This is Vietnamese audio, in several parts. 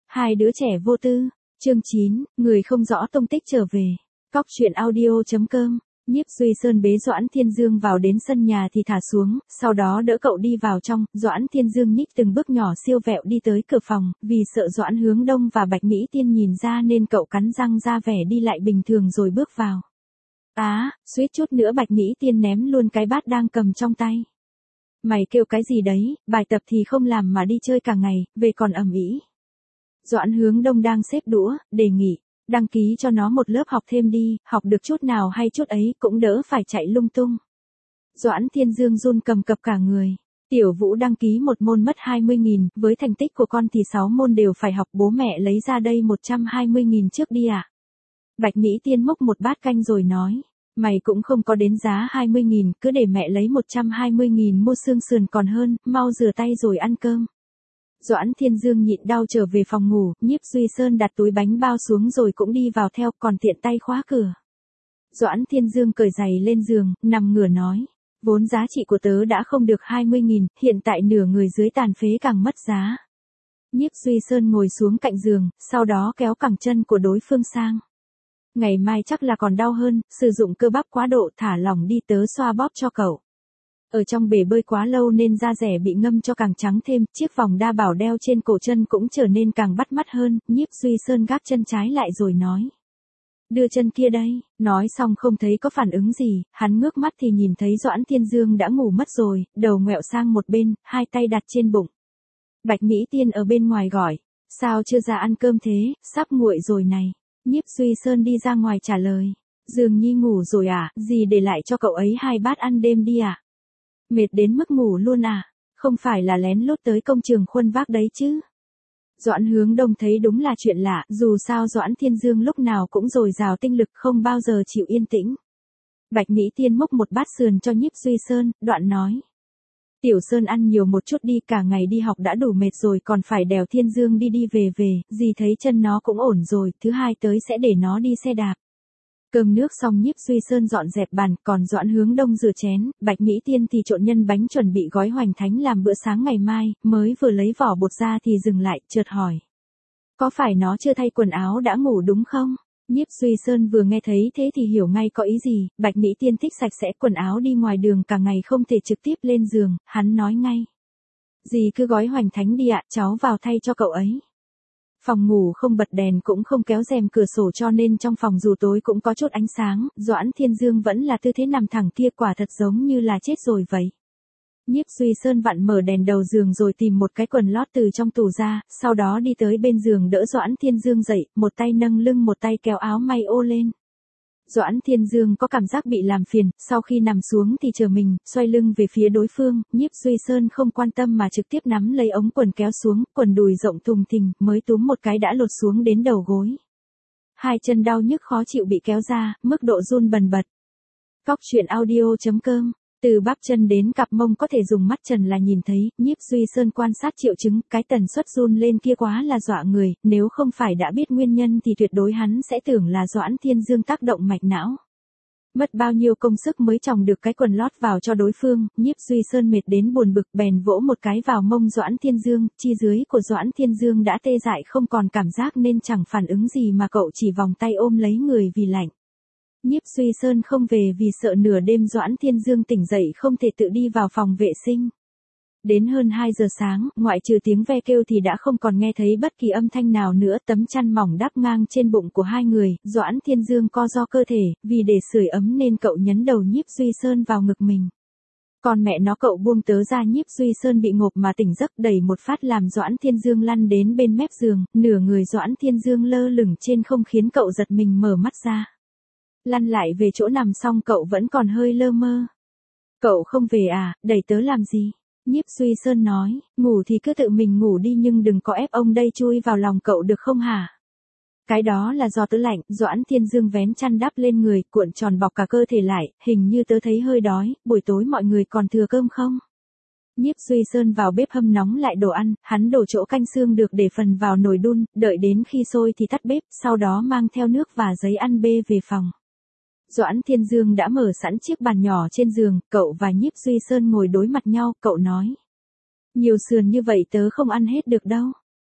Hai đứa trẻ vô tư. Chương 9, người không rõ tông tích trở về. Cóc truyện audio.com. Nhiếp Duy Sơn bế Doãn Thiên Dương vào đến sân nhà thì thả xuống, sau đó đỡ cậu đi vào trong. Doãn Thiên Dương nhích từng bước nhỏ siêu vẹo đi tới cửa phòng, vì sợ Doãn Hướng Đông và Bạch Mỹ Tiên nhìn ra nên cậu cắn răng ra vẻ đi lại bình thường rồi bước vào. Suýt chút nữa Bạch Mỹ Tiên ném luôn cái bát đang cầm trong tay. Mày kêu cái gì đấy, bài tập thì không làm mà đi chơi cả ngày, về còn ầm ĩ. Doãn Hướng Đông đang xếp đũa, đề nghị, đăng ký cho nó một lớp học thêm đi, học được chút nào hay chút ấy cũng đỡ phải chạy lung tung. Doãn Thiên Dương run cầm cập cả người. Tiểu Vũ đăng ký một môn mất 20.000, với thành tích của con thì 6 môn đều phải học, bố mẹ lấy ra đây 120.000 trước đi ạ. Bạch Mỹ Tiên múc một bát canh rồi nói, mày cũng không có đến giá 20.000, cứ để mẹ lấy 120.000 mua xương sườn còn hơn, mau rửa tay rồi ăn cơm. Doãn Thiên Dương nhịn đau trở về phòng ngủ, Nhiếp Duy Sơn đặt túi bánh bao xuống rồi cũng đi vào theo, còn tiện tay khóa cửa. Doãn Thiên Dương cởi giày lên giường, nằm ngửa nói, vốn giá trị của tớ đã không được 20.000, hiện tại nửa người dưới tàn phế càng mất giá. Nhiếp Duy Sơn ngồi xuống cạnh giường, sau đó kéo cẳng chân của đối phương sang. Ngày mai chắc là còn đau hơn, sử dụng cơ bắp quá độ, thả lỏng đi, tớ xoa bóp cho cậu. Ở trong bể bơi quá lâu nên da rẻ bị ngâm cho càng trắng thêm, chiếc vòng đa bảo đeo trên cổ chân cũng trở nên càng bắt mắt hơn. Nhiếp Duy Sơn gác chân trái lại rồi nói, đưa chân kia đây. Nói xong không thấy có phản ứng gì, hắn ngước mắt thì nhìn thấy Doãn Thiên Dương đã ngủ mất rồi, đầu ngoẹo sang một bên, hai tay đặt trên bụng. Bạch Mỹ Tiên ở bên ngoài gọi, sao chưa ra ăn cơm thế, sắp nguội rồi này. Nhiếp Duy Sơn đi ra ngoài trả lời, Dương Nhi ngủ rồi à, dì để lại cho cậu ấy 2 bát ăn đêm đi à. Mệt đến mức ngủ luôn à, không phải là lén lút tới công trường khuân vác đấy chứ. Doãn Hướng Đông thấy đúng là chuyện lạ, dù sao Doãn Thiên Dương lúc nào cũng dồi dào tinh lực, không bao giờ chịu yên tĩnh. Bạch Mỹ Tiên múc một bát sườn cho Nhiếp Duy Sơn, đoạn nói, Tiểu Sơn ăn nhiều một chút đi, cả ngày đi học đã đủ mệt rồi còn phải đèo Thiên Dương đi đi về về, dì thấy chân nó cũng ổn rồi, thứ hai tới sẽ để nó đi xe đạp. Cơm nước xong Nhiếp Duy Sơn dọn dẹp bàn, còn Doãn Hướng Đông rửa chén, Bạch Mỹ Tiên thì trộn nhân bánh chuẩn bị gói hoành thánh làm bữa sáng ngày mai, mới vừa lấy vỏ bột ra thì dừng lại, chợt hỏi, có phải nó chưa thay quần áo đã ngủ đúng không? Nhiếp Duy Sơn vừa nghe thấy thế thì hiểu ngay có ý gì, Bạch Mỹ Tiên thích sạch sẽ quần áo đi ngoài đường cả ngày không thể trực tiếp lên giường, hắn nói ngay, dì cứ gói hoành thánh đi ạ, cháu vào thay cho cậu ấy. Phòng ngủ không bật đèn cũng không kéo rèm cửa sổ cho nên trong phòng dù tối cũng có chút ánh sáng, Doãn Thiên Dương vẫn là tư thế nằm thẳng kia, quả thật giống như là chết rồi vậy. Nhiếp Duy Sơn vặn mở đèn đầu giường rồi tìm một cái quần lót từ trong tủ ra, sau đó đi tới bên giường đỡ Doãn Thiên Dương dậy, một tay nâng lưng một tay kéo áo may ô lên. Doãn Thiên Dương có cảm giác bị làm phiền, sau khi nằm xuống thì chờ mình, xoay lưng về phía đối phương, Nhiếp Duy Sơn không quan tâm mà trực tiếp nắm lấy ống quần kéo xuống, quần đùi rộng thùng thình, mới túm một cái đã lột xuống đến đầu gối. Hai chân đau nhức khó chịu bị kéo ra, mức độ run bần bật. Cóc truyện audio.com. Từ bắp chân đến cặp mông có thể dùng mắt trần là nhìn thấy, Nhiếp Duy Sơn quan sát triệu chứng, cái tần suất run lên kia quá là dọa người, nếu không phải đã biết nguyên nhân thì tuyệt đối hắn sẽ tưởng là Doãn Thiên Dương tác động mạch não. Mất bao nhiêu công sức mới tròng được cái quần lót vào cho đối phương, Nhiếp Duy Sơn mệt đến buồn bực bèn vỗ một cái vào mông Doãn Thiên Dương, chi dưới của Doãn Thiên Dương đã tê dại không còn cảm giác nên chẳng phản ứng gì mà cậu chỉ vòng tay ôm lấy người vì lạnh. Nhiếp Duy Sơn không về vì sợ nửa đêm Doãn Thiên Dương tỉnh dậy không thể tự đi vào phòng vệ sinh. Đến hơn 2 giờ sáng, ngoại trừ tiếng ve kêu thì đã không còn nghe thấy bất kỳ âm thanh nào nữa, tấm chăn mỏng đắp ngang trên bụng của hai người, Doãn Thiên Dương co ro cơ thể, vì để sưởi ấm nên cậu nhấn đầu Nhiếp Duy Sơn vào ngực mình. Còn mẹ nó, cậu buông tớ ra, Nhiếp Duy Sơn bị ngộp mà tỉnh giấc, đẩy một phát làm Doãn Thiên Dương lăn đến bên mép giường, nửa người Doãn Thiên Dương lơ lửng trên không khiến cậu giật mình mở mắt ra. Lăn lại về chỗ nằm xong cậu vẫn còn hơi lơ mơ. Cậu không về à, đẩy tớ làm gì? Nhiếp Duy Sơn nói, ngủ thì cứ tự mình ngủ đi nhưng đừng có ép ông đây chui vào lòng cậu được không hả? Cái đó là do tớ lạnh. Doãn Thiên Dương vén chăn đắp lên người, cuộn tròn bọc cả cơ thể lại, hình như tớ thấy hơi đói, buổi tối mọi người còn thừa cơm không? Nhiếp Duy Sơn vào bếp hâm nóng lại đồ ăn, hắn đổ chỗ canh xương được để phần vào nồi đun, đợi đến khi sôi thì tắt bếp, sau đó mang theo nước và giấy ăn bê về phòng. Doãn Thiên Dương đã mở sẵn chiếc bàn nhỏ trên giường, cậu và Nhiếp Duy Sơn ngồi đối mặt nhau, cậu nói. Nhiều sườn như vậy tớ không ăn hết được đâu.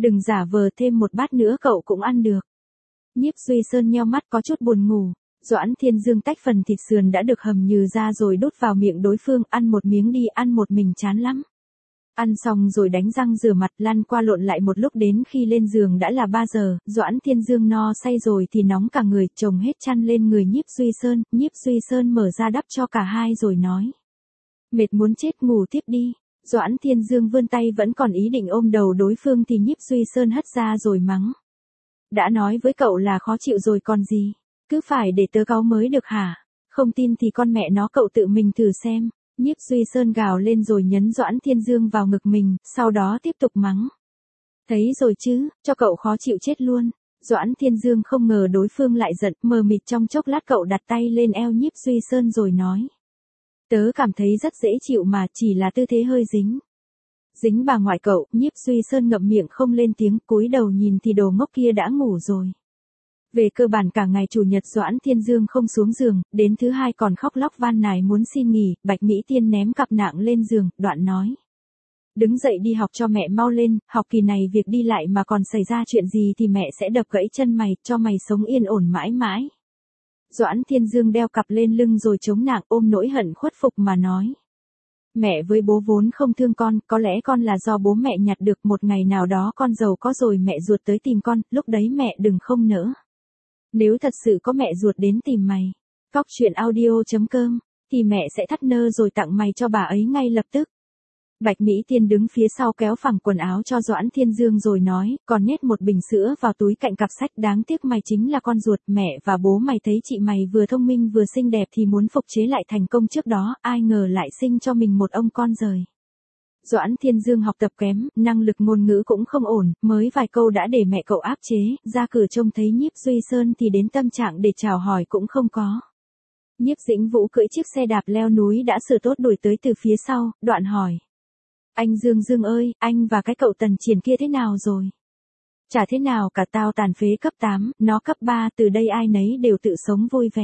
Đừng giả vờ, thêm một bát nữa cậu cũng ăn được. Nhiếp Duy Sơn nheo mắt có chút buồn ngủ. Doãn Thiên Dương tách phần thịt sườn đã được hầm nhừ ra rồi đút vào miệng đối phương, ăn một miếng đi, ăn một mình chán lắm. Ăn xong rồi đánh răng rửa mặt, lăn qua lộn lại một lúc, đến khi lên giường đã là 3 giờ, Doãn Thiên Dương no say rồi thì nóng cả người, chồng hết chăn lên người Nhiếp Duy Sơn, Nhiếp Duy Sơn mở ra đắp cho cả hai rồi nói. Mệt muốn chết, ngủ tiếp đi. Doãn Thiên Dương vươn tay vẫn còn ý định ôm đầu đối phương thì Nhiếp Duy Sơn hất ra rồi mắng. Đã nói với cậu là khó chịu rồi còn gì, cứ phải để tớ cáu mới được hả? Không tin thì con mẹ nó cậu tự mình thử xem. Nhiếp Duy Sơn gào lên rồi nhấn Doãn Thiên Dương vào ngực mình, sau đó tiếp tục mắng. Thấy rồi chứ, cho cậu khó chịu chết luôn. Doãn Thiên Dương không ngờ đối phương lại giận, mờ mịt trong chốc lát cậu đặt tay lên eo Nhiếp Duy Sơn rồi nói. Tớ cảm thấy rất dễ chịu mà, chỉ là tư thế hơi dính. Dính bà ngoại cậu. Nhiếp Duy Sơn ngậm miệng không lên tiếng, cúi đầu nhìn thì đồ ngốc kia đã ngủ rồi. Về cơ bản cả ngày chủ nhật Doãn Thiên Dương không xuống giường, đến thứ hai còn khóc lóc van nài muốn xin nghỉ, Bạch Mỹ Tiên ném cặp nạng lên giường, đoạn nói. Đứng dậy đi học cho mẹ mau lên, học kỳ này việc đi lại mà còn xảy ra chuyện gì thì mẹ sẽ đập gãy chân mày, cho mày sống yên ổn mãi mãi. Doãn Thiên Dương đeo cặp lên lưng rồi chống nạng ôm nỗi hận khuất phục mà nói. Mẹ với bố vốn không thương con, có lẽ con là do bố mẹ nhặt được, một ngày nào đó con giàu có rồi mẹ ruột tới tìm con, lúc đấy mẹ đừng không nỡ. Nếu thật sự có mẹ ruột đến tìm mày, coctruyện.audio.com, thì mẹ sẽ thắt nơ rồi tặng mày cho bà ấy ngay lập tức. Bạch Mỹ Tiên đứng phía sau kéo phẳng quần áo cho Doãn Thiên Dương rồi nói, còn nhét một bình sữa vào túi cạnh cặp sách, đáng tiếc mày chính là con ruột, mẹ và bố mày thấy chị mày vừa thông minh vừa xinh đẹp thì muốn phục chế lại thành công trước đó, ai ngờ lại sinh cho mình một ông con rời. Doãn Thiên Dương học tập kém, năng lực ngôn ngữ cũng không ổn, mới vài câu đã để mẹ cậu áp chế, ra cửa trông thấy Nhiếp Duy Sơn thì đến tâm trạng để chào hỏi cũng không có. Nhiếp Dĩnh Vũ cưỡi chiếc xe đạp leo núi đã sửa tốt đuổi tới từ phía sau, đoạn hỏi. Anh Dương Dương ơi, anh và cái cậu Tần Triển kia thế nào rồi? Chả thế nào cả, tao tàn phế cấp 8, nó cấp 3, từ đây ai nấy đều tự sống vui vẻ.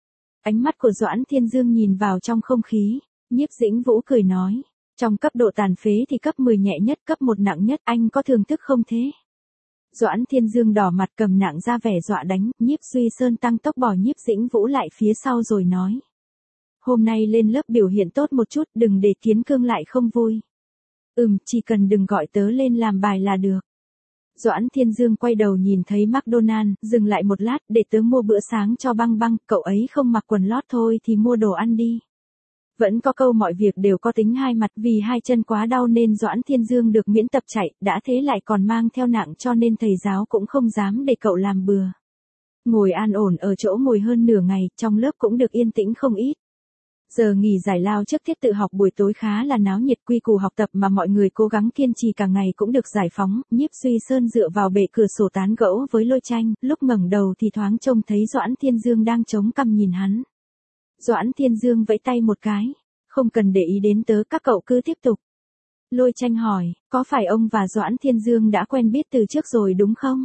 Ánh mắt của Doãn Thiên Dương nhìn vào trong không khí, Nhiếp Dĩnh Vũ cười nói. Trong cấp độ tàn phế thì cấp 10 nhẹ nhất, cấp 1 nặng nhất, anh có thương thức không thế? Doãn Thiên Dương đỏ mặt cầm nạng ra vẻ dọa đánh, Nhiếp Duy Sơn tăng tốc bỏ Nhiếp Dĩnh Vũ lại phía sau rồi nói. Hôm nay lên lớp biểu hiện tốt một chút, đừng để Kiến Cương lại không vui. Chỉ cần đừng gọi tớ lên làm bài là được. Doãn Thiên Dương quay đầu nhìn thấy McDonald, dừng lại một lát, để tớ mua bữa sáng cho Băng Băng, cậu ấy không mặc quần lót thôi thì mua đồ ăn đi. Vẫn có câu mọi việc đều có tính hai mặt, vì hai chân quá đau nên Doãn Thiên Dương được miễn tập chạy, đã thế lại còn mang theo nạng cho nên thầy giáo cũng không dám để cậu làm bừa. Ngồi an ổn ở chỗ ngồi hơn nửa ngày, trong lớp cũng được yên tĩnh không ít. Giờ nghỉ giải lao trước tiết tự học buổi tối khá là náo nhiệt, quy củ học tập mà mọi người cố gắng kiên trì cả ngày cũng được giải phóng. Nhiếp Duy Sơn dựa vào bệ cửa sổ tán gẫu với Lôi Tranh, lúc ngẩng đầu thì thoáng trông thấy Doãn Thiên Dương đang chống cằm nhìn hắn. Doãn Thiên Dương vẫy tay một cái, không cần để ý đến tớ, các cậu cứ tiếp tục. Lôi Tranh hỏi, có phải ông và Doãn Thiên Dương đã quen biết từ trước rồi đúng không?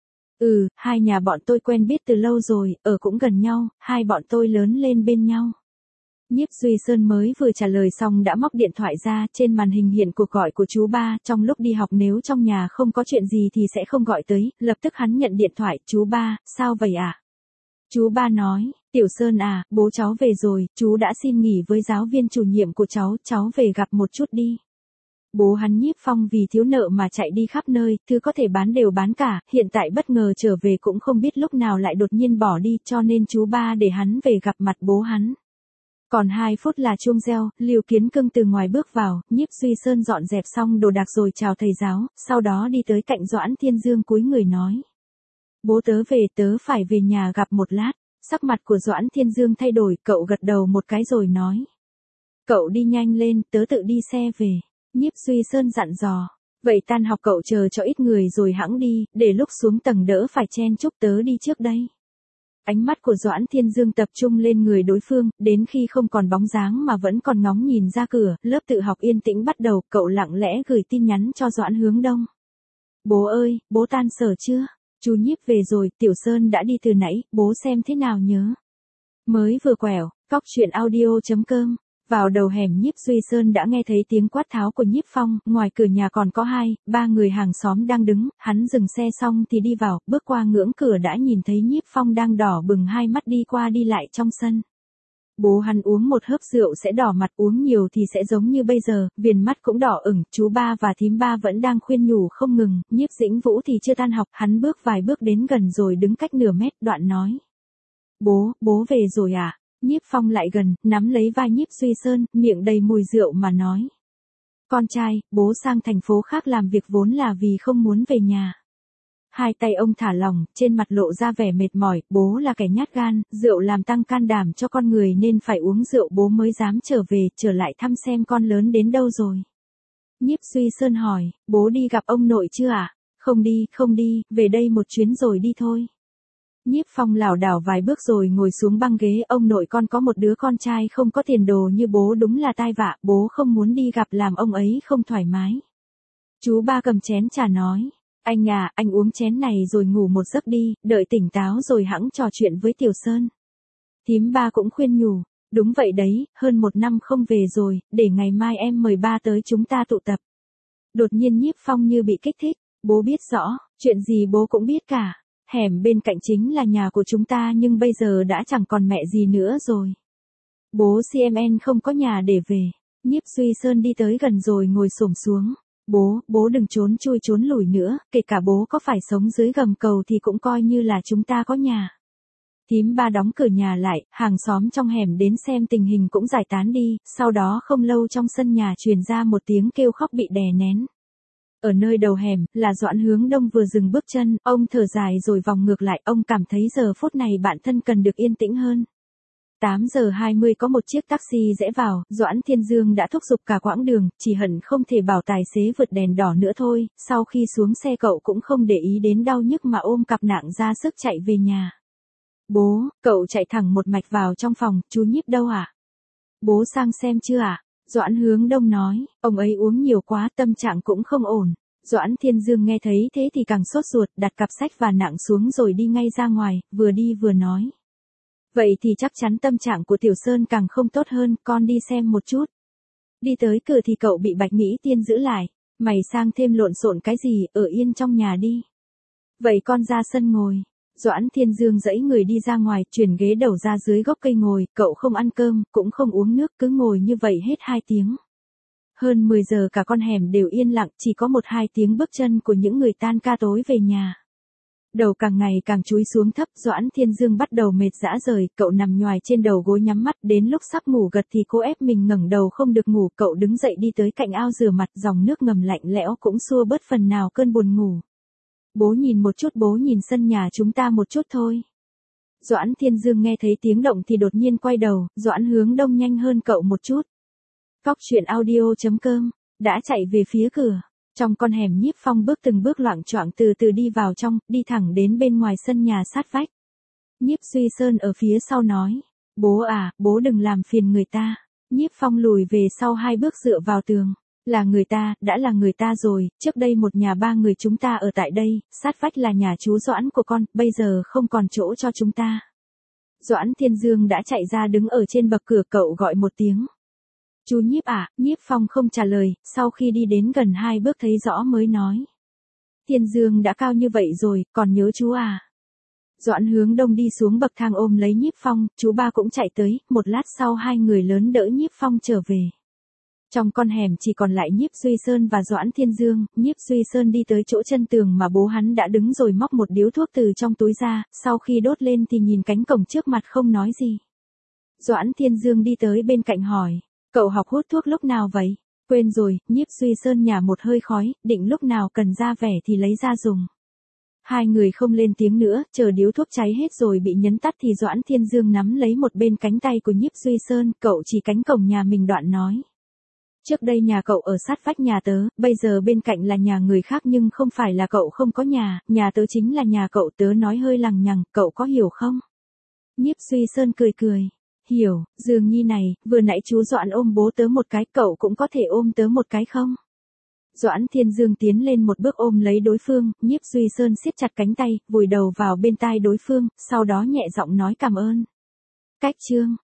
Hai nhà bọn tôi quen biết từ lâu rồi, ở cũng gần nhau, hai bọn tôi lớn lên bên nhau. Nhiếp Duy Sơn mới vừa trả lời xong đã móc điện thoại ra, trên màn hình hiện cuộc gọi của chú ba, trong lúc đi học nếu trong nhà không có chuyện gì thì sẽ không gọi tới, lập tức hắn nhận điện thoại, chú ba, sao vậy ạ? Chú ba nói, Tiểu Sơn à, bố cháu về rồi, chú đã xin nghỉ với giáo viên chủ nhiệm của cháu về gặp một chút đi. Bố hắn Nhiếp Phong vì thiếu nợ mà chạy đi khắp nơi, thứ có thể bán đều bán cả, hiện tại bất ngờ trở về cũng không biết lúc nào lại đột nhiên bỏ đi, cho nên chú ba để hắn về gặp mặt bố hắn. Còn 2 phút là chuông reo, Lưu Kiến Cương từ ngoài bước vào, Nhiếp Duy Sơn dọn dẹp xong đồ đạc rồi chào thầy giáo, sau đó đi tới cạnh Doãn Thiên Dương cúi người nói. Bố tớ về, tớ phải về nhà gặp một lát. Sắc mặt của Doãn Thiên Dương thay đổi, cậu gật đầu một cái rồi nói. Cậu đi nhanh lên, tớ tự đi xe về. Nhiếp Duy Sơn dặn dò. Vậy tan học cậu chờ cho ít người rồi hẵng đi, để lúc xuống tầng đỡ phải chen chúc, tớ đi trước đây. Ánh mắt của Doãn Thiên Dương tập trung lên người đối phương, đến khi không còn bóng dáng mà vẫn còn ngóng nhìn ra cửa, lớp tự học yên tĩnh bắt đầu, cậu lặng lẽ gửi tin nhắn cho Doãn Hướng Đông. Bố ơi, bố tan sở chưa? Chú Nhiếp về rồi, Tiểu Sơn đã đi từ nãy, bố xem thế nào nhớ. Mới vừa quẹo, coctruyện.audio.com Vào đầu hẻm Nhiếp Duy Sơn đã nghe thấy tiếng quát tháo của Nhiếp Phong, ngoài cửa nhà còn có 2, 3 người hàng xóm đang đứng, hắn dừng xe xong thì đi vào, bước qua ngưỡng cửa đã nhìn thấy Nhiếp Phong đang đỏ bừng hai mắt đi qua đi lại trong sân. Bố hắn uống một hớp rượu sẽ đỏ mặt, uống nhiều thì sẽ giống như bây giờ, viền mắt cũng đỏ ửng, chú ba và thím ba vẫn đang khuyên nhủ không ngừng, Nhiếp Dĩnh Vũ thì chưa tan học, hắn bước vài bước đến gần rồi đứng cách nửa mét, đoạn nói. Bố về rồi à? Nhiếp Phong lại gần, nắm lấy vai Nhiếp Duy Sơn, miệng đầy mùi rượu mà nói. Con trai, bố sang thành phố khác làm việc vốn là vì không muốn về nhà. Hai tay ông thả lỏng, trên mặt lộ ra vẻ mệt mỏi, bố là kẻ nhát gan, rượu làm tăng can đảm cho con người nên phải uống rượu bố mới dám trở về, trở lại thăm xem con lớn đến đâu rồi. Nhiếp Duy Sơn hỏi, bố đi gặp ông nội chưa à? Không đi, về đây một chuyến rồi đi thôi. Nhiếp Phong lảo đảo vài bước rồi ngồi xuống băng ghế, ông nội con có một đứa con trai không có tiền đồ như bố đúng là tai vạ, bố không muốn đi gặp làm ông ấy không thoải mái. Chú ba cầm chén trà nói, anh à, anh uống chén này rồi ngủ một giấc đi, đợi tỉnh táo rồi hẵng trò chuyện với Tiểu Sơn. Thím ba cũng khuyên nhủ, đúng vậy đấy, hơn 1 năm không về rồi, để ngày mai em mời ba tới chúng ta tụ tập. Đột nhiên Nhiếp Phong như bị kích thích, bố biết rõ, chuyện gì bố cũng biết cả. Hẻm bên cạnh chính là nhà của chúng ta nhưng bây giờ đã chẳng còn mẹ gì nữa rồi. Bố CMN không có nhà để về. Nhiếp Duy Sơn đi tới gần rồi ngồi xổm xuống. Bố đừng trốn chui trốn lủi nữa, kể cả bố có phải sống dưới gầm cầu thì cũng coi như là chúng ta có nhà. Thím ba đóng cửa nhà lại, hàng xóm trong hẻm đến xem tình hình cũng giải tán đi, sau đó không lâu trong sân nhà truyền ra một tiếng kêu khóc bị đè nén. Ở nơi đầu hẻm, là Doãn Hướng Đông vừa dừng bước chân, ông thở dài rồi vòng ngược lại, ông cảm thấy giờ phút này bản thân cần được yên tĩnh hơn. 8 giờ 20 có một chiếc taxi rẽ vào, Doãn Thiên Dương đã thúc giục cả quãng đường, chỉ hận không thể bảo tài xế vượt đèn đỏ nữa thôi, sau khi xuống xe cậu cũng không để ý đến đau nhức mà ôm cặp nặng ra sức chạy về nhà. Bố, cậu chạy thẳng một mạch vào trong phòng, chú Nhiếp đâu à? Bố sang xem chưa à? Doãn Hướng Đông nói, ông ấy uống nhiều quá, tâm trạng cũng không ổn. Doãn Thiên Dương nghe thấy thế thì càng sốt ruột, đặt cặp sách và nặng xuống rồi đi ngay ra ngoài, vừa đi vừa nói. Vậy thì chắc chắn tâm trạng của Tiểu Sơn càng không tốt hơn, con đi xem một chút. Đi tới cửa thì cậu bị Bạch Mỹ Tiên giữ lại, mày sang thêm lộn xộn cái gì, ở yên trong nhà đi. Vậy con ra sân ngồi. Doãn Thiên Dương dãy người đi ra ngoài, chuyển ghế đầu ra dưới gốc cây ngồi, cậu không ăn cơm, cũng không uống nước, cứ ngồi như vậy hết 2 tiếng. Hơn 10 giờ cả con hẻm đều yên lặng, chỉ có 1-2 tiếng bước chân của những người tan ca tối về nhà. Đầu càng ngày càng chúi xuống thấp, Doãn Thiên Dương bắt đầu mệt rã rời, cậu nằm nhoài trên đầu gối nhắm mắt, đến lúc sắp ngủ gật thì cô ép mình ngẩng đầu không được ngủ, cậu đứng dậy đi tới cạnh ao rửa mặt, dòng nước ngầm lạnh lẽo cũng xua bớt phần nào cơn buồn ngủ. Bố nhìn một chút, bố nhìn sân nhà chúng ta một chút thôi. Doãn Thiên Dương nghe thấy tiếng động thì đột nhiên quay đầu, Doãn Hướng Đông nhanh hơn cậu một chút. Cóc truyện audio.com, đã chạy về phía cửa. Trong con hẻm Nhiếp Phong bước từng bước loạng choạng từ từ đi vào trong, đi thẳng đến bên ngoài sân nhà sát vách. Nhiếp Duy Sơn ở phía sau nói, bố à, bố đừng làm phiền người ta. Nhiếp Phong lùi về sau 2 bước dựa vào tường. Là người ta, đã là người ta rồi, trước đây một nhà 3 người chúng ta ở tại đây, sát vách là nhà chú Doãn của con, bây giờ không còn chỗ cho chúng ta. Doãn Thiên Dương đã chạy ra đứng ở trên bậc cửa, cậu gọi một tiếng. Chú Nhiếp à? Nhiếp Phong không trả lời, sau khi đi đến gần 2 bước thấy rõ mới nói. Thiên Dương đã cao như vậy rồi, còn nhớ chú à? Doãn Hướng Đông đi xuống bậc thang ôm lấy Nhiếp Phong, chú ba cũng chạy tới, một lát sau 2 người lớn đỡ Nhiếp Phong trở về. Trong con hẻm chỉ còn lại Nhiếp Duy Sơn và Doãn Thiên Dương, Nhiếp Duy Sơn đi tới chỗ chân tường mà bố hắn đã đứng rồi móc một điếu thuốc từ trong túi ra, sau khi đốt lên thì nhìn cánh cổng trước mặt không nói gì. Doãn Thiên Dương đi tới bên cạnh hỏi, cậu học hút thuốc lúc nào vậy? Quên rồi, Nhiếp Duy Sơn nhả một hơi khói, định lúc nào cần ra vẻ thì lấy ra dùng. 2 người không lên tiếng nữa, chờ điếu thuốc cháy hết rồi bị nhấn tắt thì Doãn Thiên Dương nắm lấy một bên cánh tay của Nhiếp Duy Sơn, cậu chỉ cánh cổng nhà mình đoạn nói. Trước đây nhà cậu ở sát vách nhà tớ, bây giờ bên cạnh là nhà người khác nhưng không phải là cậu không có nhà tớ chính là nhà cậu, tớ nói hơi lằng nhằng, cậu có hiểu không? Nhiếp Duy Sơn cười cười. Hiểu, dường như này, vừa nãy chú Doãn ôm bố tớ một cái, cậu cũng có thể ôm tớ một cái không? Doãn Thiên Dương tiến lên một bước ôm lấy đối phương, Nhiếp Duy Sơn siết chặt cánh tay, vùi đầu vào bên tai đối phương, sau đó nhẹ giọng nói cảm ơn. Cách chương